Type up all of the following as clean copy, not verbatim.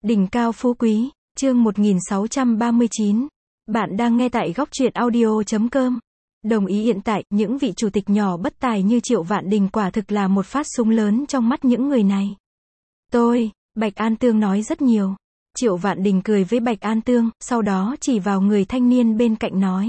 Đỉnh cao phú quý, chương 1639. Bạn đang nghe tại góc truyện audio.com. Đồng ý hiện tại, những vị chủ tịch nhỏ bất tài như Triệu Vạn Đình quả thực là một phát súng lớn trong mắt những người này. Bạch An Tương nói rất nhiều. Triệu Vạn Đình cười với Bạch An Tương, sau đó chỉ vào người thanh niên bên cạnh nói.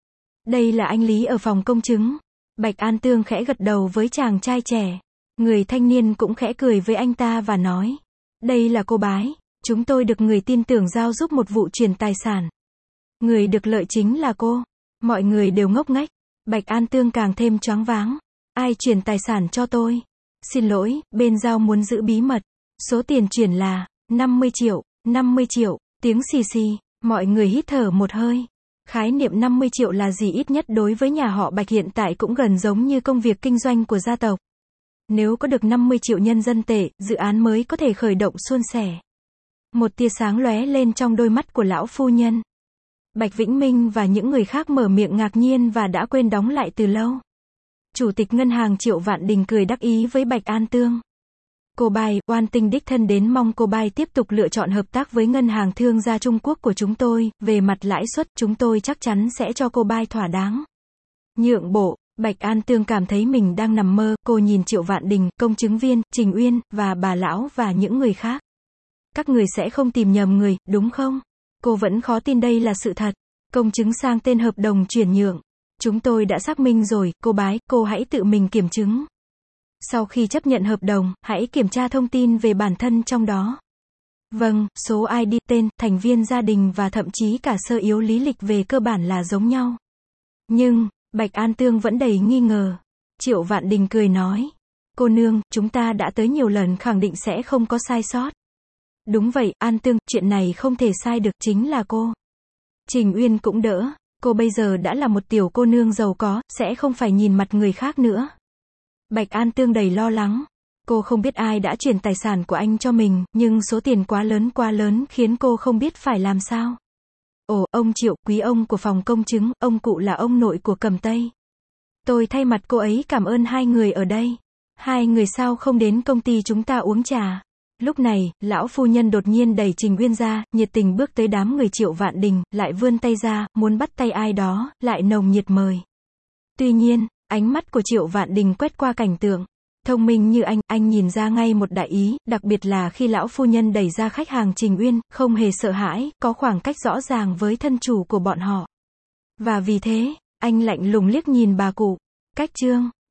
Đây là anh Lý ở phòng công chứng. Bạch An Tương khẽ gật đầu với chàng trai trẻ. Người thanh niên cũng khẽ cười với anh ta và nói. Đây là cô Bái. Chúng tôi được người tin tưởng giao giúp một vụ chuyển tài sản. Người được lợi chính là cô. Mọi người đều ngốc nghếch. Bạch An Tương càng thêm choáng váng. Ai chuyển tài sản cho tôi? Xin lỗi, bên giao muốn giữ bí mật. Số tiền chuyển là 50 triệu, 50 triệu, tiếng xì xì, mọi người hít thở một hơi. Khái niệm 50 triệu là gì? Ít nhất đối với nhà họ Bạch hiện tại cũng gần giống như công việc kinh doanh của gia tộc. Nếu có được 50 triệu nhân dân tệ, dự án mới có thể khởi động suôn sẻ. Một tia sáng lóe lên trong đôi mắt của lão phu nhân. Bạch Vĩnh Minh và những người khác mở miệng ngạc nhiên và đã quên đóng lại từ lâu. Chủ tịch ngân hàng Triệu Vạn Đình cười đắc ý với Bạch An Tương. Cô Bai, oan tinh đích thân đến mong cô Bai tiếp tục lựa chọn hợp tác với ngân hàng thương gia Trung Quốc của chúng tôi, về mặt lãi suất chúng tôi chắc chắn sẽ cho cô Bai thỏa đáng. Nhượng bộ, Bạch An Tương cảm thấy mình đang nằm mơ, cô nhìn Triệu Vạn Đình, công chứng viên, Trình Uyên, và bà lão và những người khác. Các người sẽ không tìm nhầm người, đúng không? Cô vẫn khó tin đây là sự thật. Công chứng sang tên hợp đồng chuyển nhượng. Chúng tôi đã xác minh rồi, cô Bái, cô hãy tự mình kiểm chứng. Sau khi chấp nhận hợp đồng, hãy kiểm tra thông tin về bản thân trong đó. Vâng, số ID, tên, thành viên gia đình và thậm chí cả sơ yếu lý lịch về cơ bản là giống nhau. Nhưng, Bạch An Tương vẫn đầy nghi ngờ. Triệu Vạn Đình cười nói. Cô nương, chúng ta đã tới nhiều lần khẳng định sẽ không có sai sót. Đúng vậy, An Tương, chuyện này không thể sai được, chính là cô. Trình Uyên cũng đỡ. Cô bây giờ đã là một tiểu cô nương giàu có, sẽ không phải nhìn mặt người khác nữa. Bạch An Tương đầy lo lắng. Cô không biết ai đã chuyển tài sản của anh cho mình, nhưng số tiền quá lớn khiến cô không biết phải làm sao. Ồ, ông Triệu, quý ông của phòng công chứng, ông cụ là ông nội của Cẩm Tây. Tôi thay mặt cô ấy cảm ơn hai người ở đây. Hai người sao không đến công ty chúng ta uống trà? Lúc này, lão phu nhân đột nhiên đẩy Trình Uyên ra, nhiệt tình bước tới đám người Triệu Vạn Đình, lại vươn tay ra, muốn bắt tay ai đó, lại nồng nhiệt mời. Tuy nhiên, ánh mắt của Triệu Vạn Đình quét qua cảnh tượng. Thông minh như anh nhìn ra ngay một đại ý, đặc biệt là khi lão phu nhân đẩy ra khách hàng Trình Uyên, không hề sợ hãi, có khoảng cách rõ ràng với thân chủ của bọn họ. Và vì thế, anh lạnh lùng liếc nhìn bà cụ. Cách chương